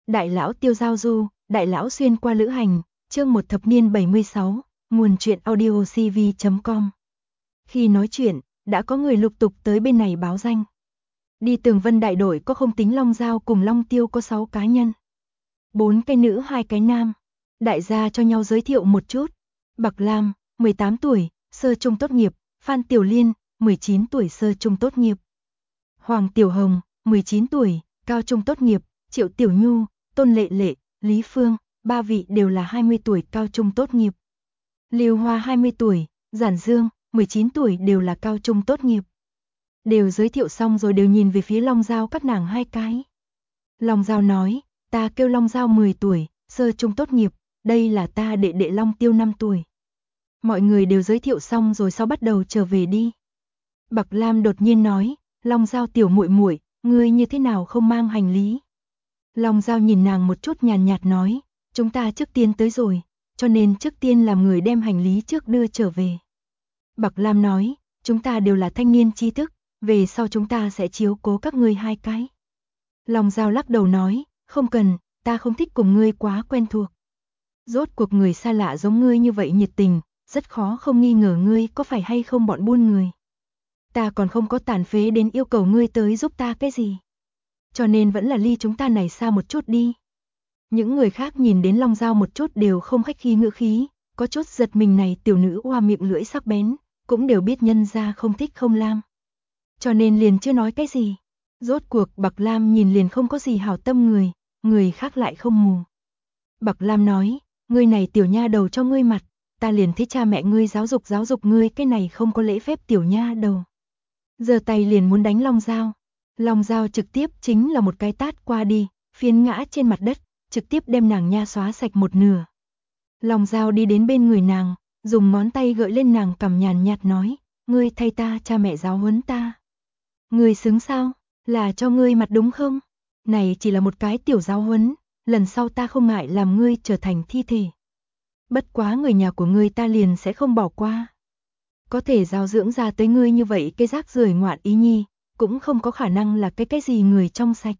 Đại lão Tiêu giao du, đại lão xuyên qua lữ hành, chương 1 thập niên 76, nguồn truyện audio cv.com. Khi nói chuyện, đã có người lục tục tới bên này báo danh. Đi Tường Vân đại đội có không tính Long Giao cùng Long Tiêu có 6 cá nhân. 4 cái nữ 2 cái nam. Đại gia cho nhau giới thiệu một chút. Bạc Lam, 18 tuổi, sơ trung tốt nghiệp, Phan Tiểu Liên, 19 tuổi sơ trung tốt nghiệp. Hoàng Tiểu Hồng, 19 tuổi, cao trung tốt nghiệp, Triệu Tiểu Nhu, Tôn Lệ Lệ, Lý Phương, ba vị đều là 20 tuổi cao trung tốt nghiệp. Lưu Hoa 20 tuổi, Giản Dương, 19 tuổi đều là cao trung tốt nghiệp. Đều giới thiệu xong rồi đều nhìn về phía Long Giao các nàng hai cái. Long Giao nói, ta kêu Long Giao 10 tuổi, sơ trung tốt nghiệp, đây là ta đệ đệ Long Tiêu 5 tuổi. Mọi người đều giới thiệu xong rồi sau bắt đầu trở về đi. Bạc Lam đột nhiên nói, Long Giao tiểu muội muội, ngươi như thế nào không mang hành lý? Long Giao nhìn nàng một chút nhàn nhạt nói, chúng ta trước tiên tới rồi, cho nên trước tiên làm người đem hành lý trước đưa trở về. Bạc Lam nói, chúng ta đều là thanh niên tri thức, về sau chúng ta sẽ chiếu cố các ngươi hai cái. Long Giao lắc đầu nói, không cần, ta không thích cùng ngươi quá quen thuộc. Rốt cuộc người xa lạ giống ngươi như vậy nhiệt tình, rất khó không nghi ngờ ngươi có phải hay không bọn buôn người. Ta còn không có tàn phế đến yêu cầu ngươi tới giúp ta cái gì. Cho nên vẫn là ly chúng ta này xa một chút đi. Những người khác nhìn đến Long Giao một chút đều không khách khí ngữ khí, có chút giật mình này tiểu nữ hoa miệng lưỡi sắc bén, cũng đều biết nhân ra không thích không lam. Cho nên liền chưa nói cái gì. Rốt cuộc Bạc Lam nhìn liền không có gì hảo tâm người khác lại không mù. Bạc Lam nói, ngươi này tiểu nha đầu cho ngươi mặt, ta liền thấy cha mẹ ngươi giáo dục ngươi cái này không có lễ phép tiểu nha đầu. Giơ tay liền muốn đánh Long Giao. Long Giao trực tiếp chính là một cái tát qua đi, phiến ngã trên mặt đất, trực tiếp đem nàng nha xóa sạch một nửa. Long Giao đi đến bên người nàng, dùng ngón tay gợi lên nàng cằm nhàn nhạt nói, ngươi thay ta cha mẹ giáo huấn ta. Ngươi xứng sao, là cho ngươi mặt đúng không? Này chỉ là một cái tiểu giáo huấn, lần sau ta không ngại làm ngươi trở thành thi thể. Bất quá người nhà của ngươi ta liền sẽ không bỏ qua. Có thể giáo dưỡng ra tới ngươi như vậy cái rác rưởi ngoạn ý nhi, cũng không có khả năng là cái gì người trong sạch.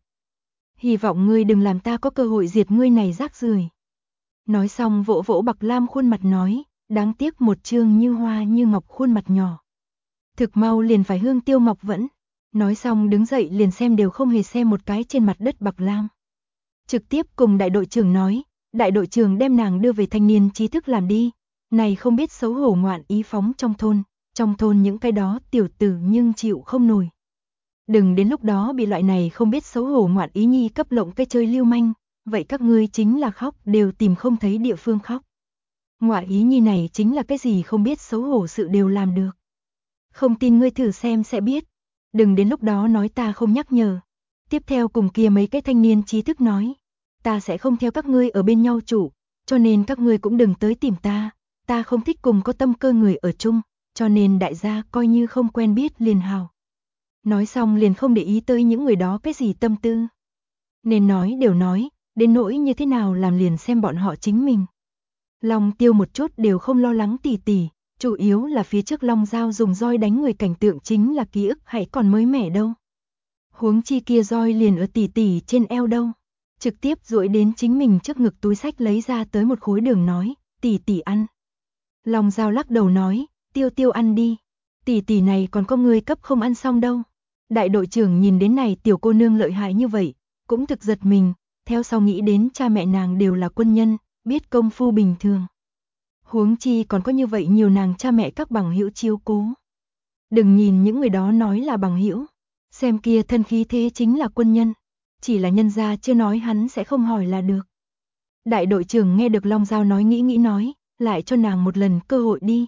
Hy vọng ngươi đừng làm ta có cơ hội diệt ngươi này rác rưởi. Nói xong vỗ vỗ Bạc Lam khuôn mặt nói, đáng tiếc một trương như hoa như ngọc khuôn mặt nhỏ. Thực mau liền phải hương tiêu ngọc vẫn. Nói xong đứng dậy liền xem đều không hề xem một cái trên mặt đất Bạc Lam. Trực tiếp cùng đại đội trưởng nói, đại đội trưởng đem nàng đưa về thanh niên trí thức làm đi. Này không biết xấu hổ ngoạn ý phóng trong thôn những cái đó tiểu tử nhưng chịu không nổi. Đừng đến lúc đó bị loại này không biết xấu hổ ngoạn ý nhi cấp lộng cái chơi lưu manh, vậy các ngươi chính là khóc đều tìm không thấy địa phương khóc. Ngoạn ý nhi này chính là cái gì không biết xấu hổ sự đều làm được. Không tin ngươi thử xem sẽ biết, đừng đến lúc đó nói ta không nhắc nhở. Tiếp theo cùng kia mấy cái thanh niên trí thức nói, ta sẽ không theo các ngươi ở bên nhau chủ, cho nên các ngươi cũng đừng tới tìm ta không thích cùng có tâm cơ người ở chung, cho nên đại gia coi như không quen biết liền hào. Nói xong liền không để ý tới những người đó cái gì tâm tư. Nên nói đều nói, đến nỗi như thế nào làm liền xem bọn họ chính mình. Long Tiêu một chút đều không lo lắng tỉ tỉ, chủ yếu là phía trước Long Giao dùng roi đánh người cảnh tượng chính là ký ức hãy còn mới mẻ đâu. Huống chi kia roi liền ở tỉ tỉ trên eo đâu. Trực tiếp duỗi đến chính mình trước ngực túi sách lấy ra tới một khối đường nói, tỉ tỉ ăn. Long Giao lắc đầu nói, Tiêu ăn đi, tỉ tỉ này còn có người cấp không ăn xong đâu. Đại đội trưởng nhìn đến này tiểu cô nương lợi hại như vậy, cũng thực giật mình, theo sau nghĩ đến cha mẹ nàng đều là quân nhân, biết công phu bình thường. Huống chi còn có như vậy nhiều nàng cha mẹ các bằng hữu chiếu cố. Đừng nhìn những người đó nói là bằng hữu, xem kia thân khí thế chính là quân nhân, chỉ là nhân gia chưa nói hắn sẽ không hỏi là được. Đại đội trưởng nghe được Long Giao nói nghĩ nói, lại cho nàng một lần cơ hội đi.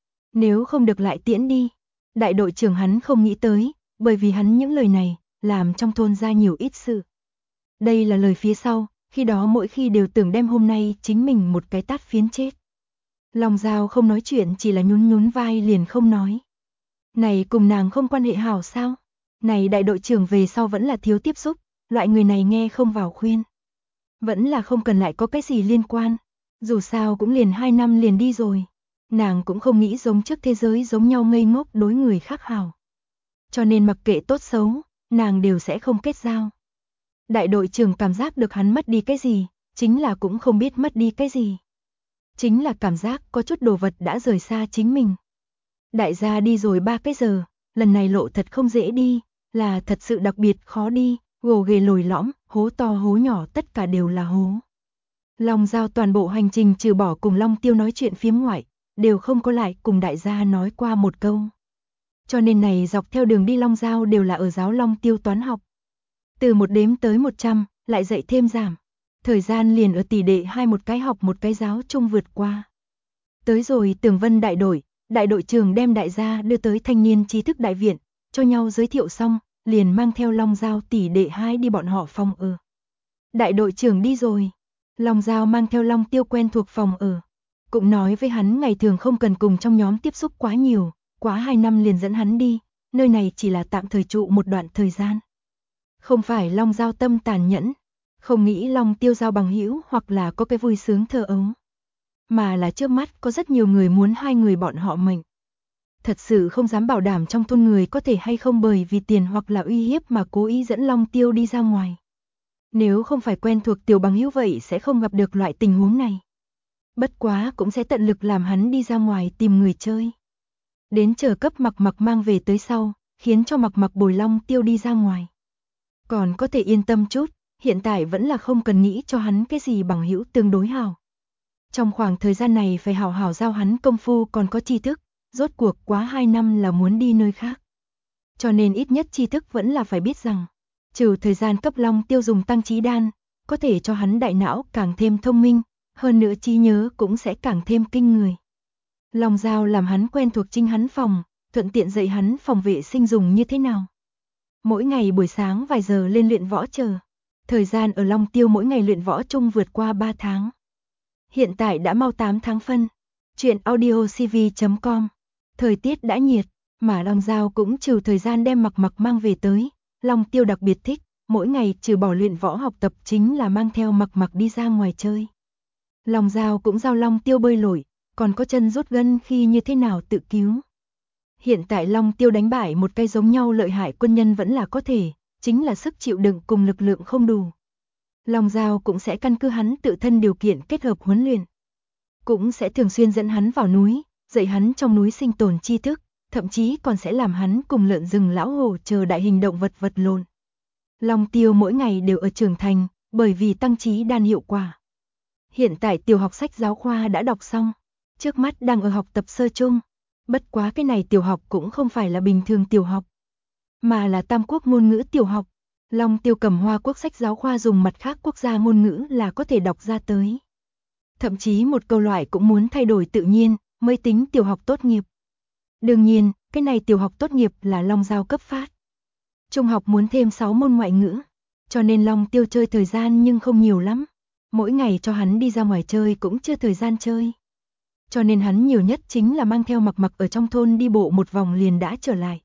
Nếu không được lại tiễn đi. Đại đội trưởng hắn không nghĩ tới, bởi vì hắn những lời này, làm trong thôn ra nhiều ít sự. Đây là lời phía sau, khi đó mỗi khi đều tưởng đem hôm nay chính mình một cái tát phiến chết. Long Giao không nói chuyện chỉ là nhún vai liền không nói. Này cùng nàng không quan hệ hảo sao? Này đại đội trưởng về sau vẫn là thiếu tiếp xúc, loại người này nghe không vào khuyên. Vẫn là không cần lại có cái gì liên quan, dù sao cũng liền 2 năm liền đi rồi. Nàng cũng không nghĩ giống trước thế giới giống nhau ngây ngốc đối người khác hảo. Cho nên mặc kệ tốt xấu, nàng đều sẽ không kết giao. Đại đội trưởng cảm giác được hắn mất đi cái gì, chính là cũng không biết mất đi cái gì. Chính là cảm giác có chút đồ vật đã rời xa chính mình. Đại gia đi rồi 3 cái giờ, lần này lộ thật không dễ đi, là thật sự đặc biệt khó đi, gồ ghề lồi lõm, hố to hố nhỏ tất cả đều là hố. Long Giao toàn bộ hành trình trừ bỏ cùng Long Tiêu nói chuyện phiếm ngoại, đều không có lại cùng đại gia nói qua một câu. Cho nên này dọc theo đường đi Long Giao đều là ở giáo Long Tiêu toán học. Từ một đếm tới 100, lại dạy thêm giảm. Thời gian liền ở tỷ đệ hai một cái học một cái giáo chung vượt qua. Tới rồi Tường Vân đại đội trưởng đem đại gia đưa tới thanh niên trí thức đại viện, cho nhau giới thiệu xong, liền mang theo Long Giao tỷ đệ hai đi bọn họ phòng ở. Đại đội trưởng đi rồi, Long Giao mang theo Long Tiêu quen thuộc phòng ở. Cũng nói với hắn ngày thường không cần cùng trong nhóm tiếp xúc quá nhiều, quá 2 năm liền dẫn hắn đi, nơi này chỉ là tạm thời trụ một đoạn thời gian. Không phải Long Giao tâm tàn nhẫn, không nghĩ Long Tiêu giao bằng hữu hoặc là có cái vui sướng thơ ấu, mà là trước mắt có rất nhiều người muốn hai người bọn họ mệnh. Thật sự không dám bảo đảm trong thôn người có thể hay không bởi vì tiền hoặc là uy hiếp mà cố ý dẫn Long Tiêu đi ra ngoài. Nếu không phải quen thuộc tiểu bằng hữu vậy sẽ không gặp được loại tình huống này. Bất quá cũng sẽ tận lực làm hắn đi ra ngoài tìm người chơi. Đến chờ cấp Mặc Mặc mang về tới sau, khiến cho Mặc Mặc bồi Long Tiêu đi ra ngoài. Còn có thể yên tâm chút, hiện tại vẫn là không cần nghĩ cho hắn cái gì bằng hữu tương đối hảo. Trong khoảng thời gian này phải hảo hảo giao hắn công phu còn có tri thức, rốt cuộc quá 2 năm là muốn đi nơi khác. Cho nên ít nhất tri thức vẫn là phải biết rằng, trừ thời gian cấp Long Tiêu dùng tăng trí đan, có thể cho hắn đại não càng thêm thông minh, hơn nữa trí nhớ cũng sẽ càng thêm kinh người. Long Giao làm hắn quen thuộc chính hắn phòng, thuận tiện dạy hắn phòng vệ sinh dùng như thế nào. Mỗi ngày buổi sáng vài giờ lên luyện võ chờ. Thời gian ở Long Tiêu mỗi ngày luyện võ chung vượt qua 3 tháng. Hiện tại đã mau 8 tháng phân. Chuyện audiocv.com. Thời tiết đã nhiệt, mà Long Giao cũng trừ thời gian đem Mặc Mặc mang về tới. Long Tiêu đặc biệt thích, mỗi ngày trừ bỏ luyện võ học tập chính là mang theo Mặc Mặc đi ra ngoài chơi. Long Giao cũng giao Long Tiêu bơi lội, còn có chân rút gân khi như thế nào tự cứu. Hiện tại Long Tiêu đánh bại một cái giống nhau lợi hại quân nhân vẫn là có thể, chính là sức chịu đựng cùng lực lượng không đủ. Long Giao cũng sẽ căn cứ hắn tự thân điều kiện kết hợp huấn luyện. Cũng sẽ thường xuyên dẫn hắn vào núi, dạy hắn trong núi sinh tồn tri thức, thậm chí còn sẽ làm hắn cùng lợn rừng lão hổ chờ đại hình động vật vật lộn. Long Tiêu mỗi ngày đều ở trưởng thành, bởi vì tăng trí đan hiệu quả. Hiện tại tiểu học sách giáo khoa đã đọc xong, trước mắt đang ở học tập sơ chung. Bất quá cái này tiểu học cũng không phải là bình thường tiểu học, mà là Tam Quốc ngôn ngữ tiểu học. Long Tiêu cầm Hoa Quốc sách giáo khoa dùng mặt khác quốc gia ngôn ngữ là có thể đọc ra tới. Thậm chí một câu loại cũng muốn thay đổi tự nhiên, mới tính tiểu học tốt nghiệp. Đương nhiên, cái này tiểu học tốt nghiệp là Long Giao cấp phát. Trung học muốn thêm 6 môn ngoại ngữ, cho nên Long Tiêu chơi thời gian nhưng không nhiều lắm. Mỗi ngày cho hắn đi ra ngoài chơi cũng chưa thời gian chơi. Cho nên hắn nhiều nhất chính là mang theo Mặc Mặc ở trong thôn đi bộ một vòng liền đã trở lại.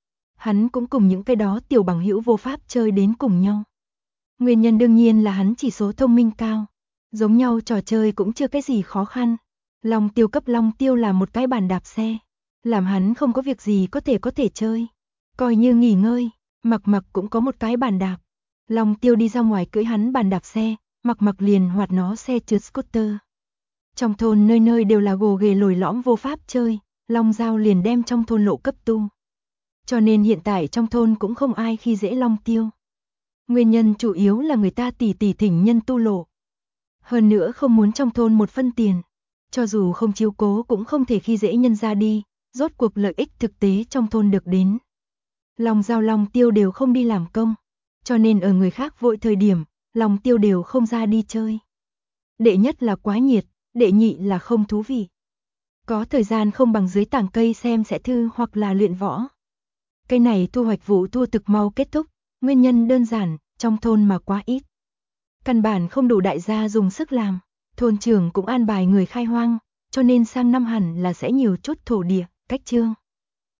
Hắn cũng cùng những cái đó tiểu bằng hữu vô pháp chơi đến cùng nhau. Nguyên nhân đương nhiên là hắn chỉ số thông minh cao. Giống nhau trò chơi cũng chưa cái gì khó khăn. Long Tiêu cấp Long Tiêu là một cái bàn đạp xe. Làm hắn không có việc gì có thể chơi. Coi như nghỉ ngơi, Mặc Mặc cũng có một cái bàn đạp. Long Tiêu đi ra ngoài cưỡi hắn bàn đạp xe, Mặc Mặc liền hoạt nó xe trượt scooter. Trong thôn nơi nơi đều là gồ ghề lồi lõm vô pháp chơi, Long Giao liền đem trong thôn lộ cấp tu. Cho nên hiện tại trong thôn cũng không ai khi dễ Long Tiêu. Nguyên nhân chủ yếu là người ta tỉ thỉnh nhân tu lộ. Hơn nữa không muốn trong thôn một phân tiền. Cho dù không chiếu cố cũng không thể khi dễ nhân ra đi, rốt cuộc lợi ích thực tế trong thôn được đến. Long Giao Long Tiêu đều không đi làm công, cho nên ở người khác vội thời điểm, Long Tiêu đều không ra đi chơi. Đệ nhất là quá nhiệt, đệ nhị là không thú vị. Có thời gian không bằng dưới tảng cây xem sẽ thư hoặc là luyện võ. Cây này thu hoạch vụ thu thực mau kết thúc, nguyên nhân đơn giản, trong thôn mà quá ít. Căn bản không đủ đại gia dùng sức làm, thôn trưởng cũng an bài người khai hoang, cho nên sang năm hẳn là sẽ nhiều chút thổ địa, cách chương.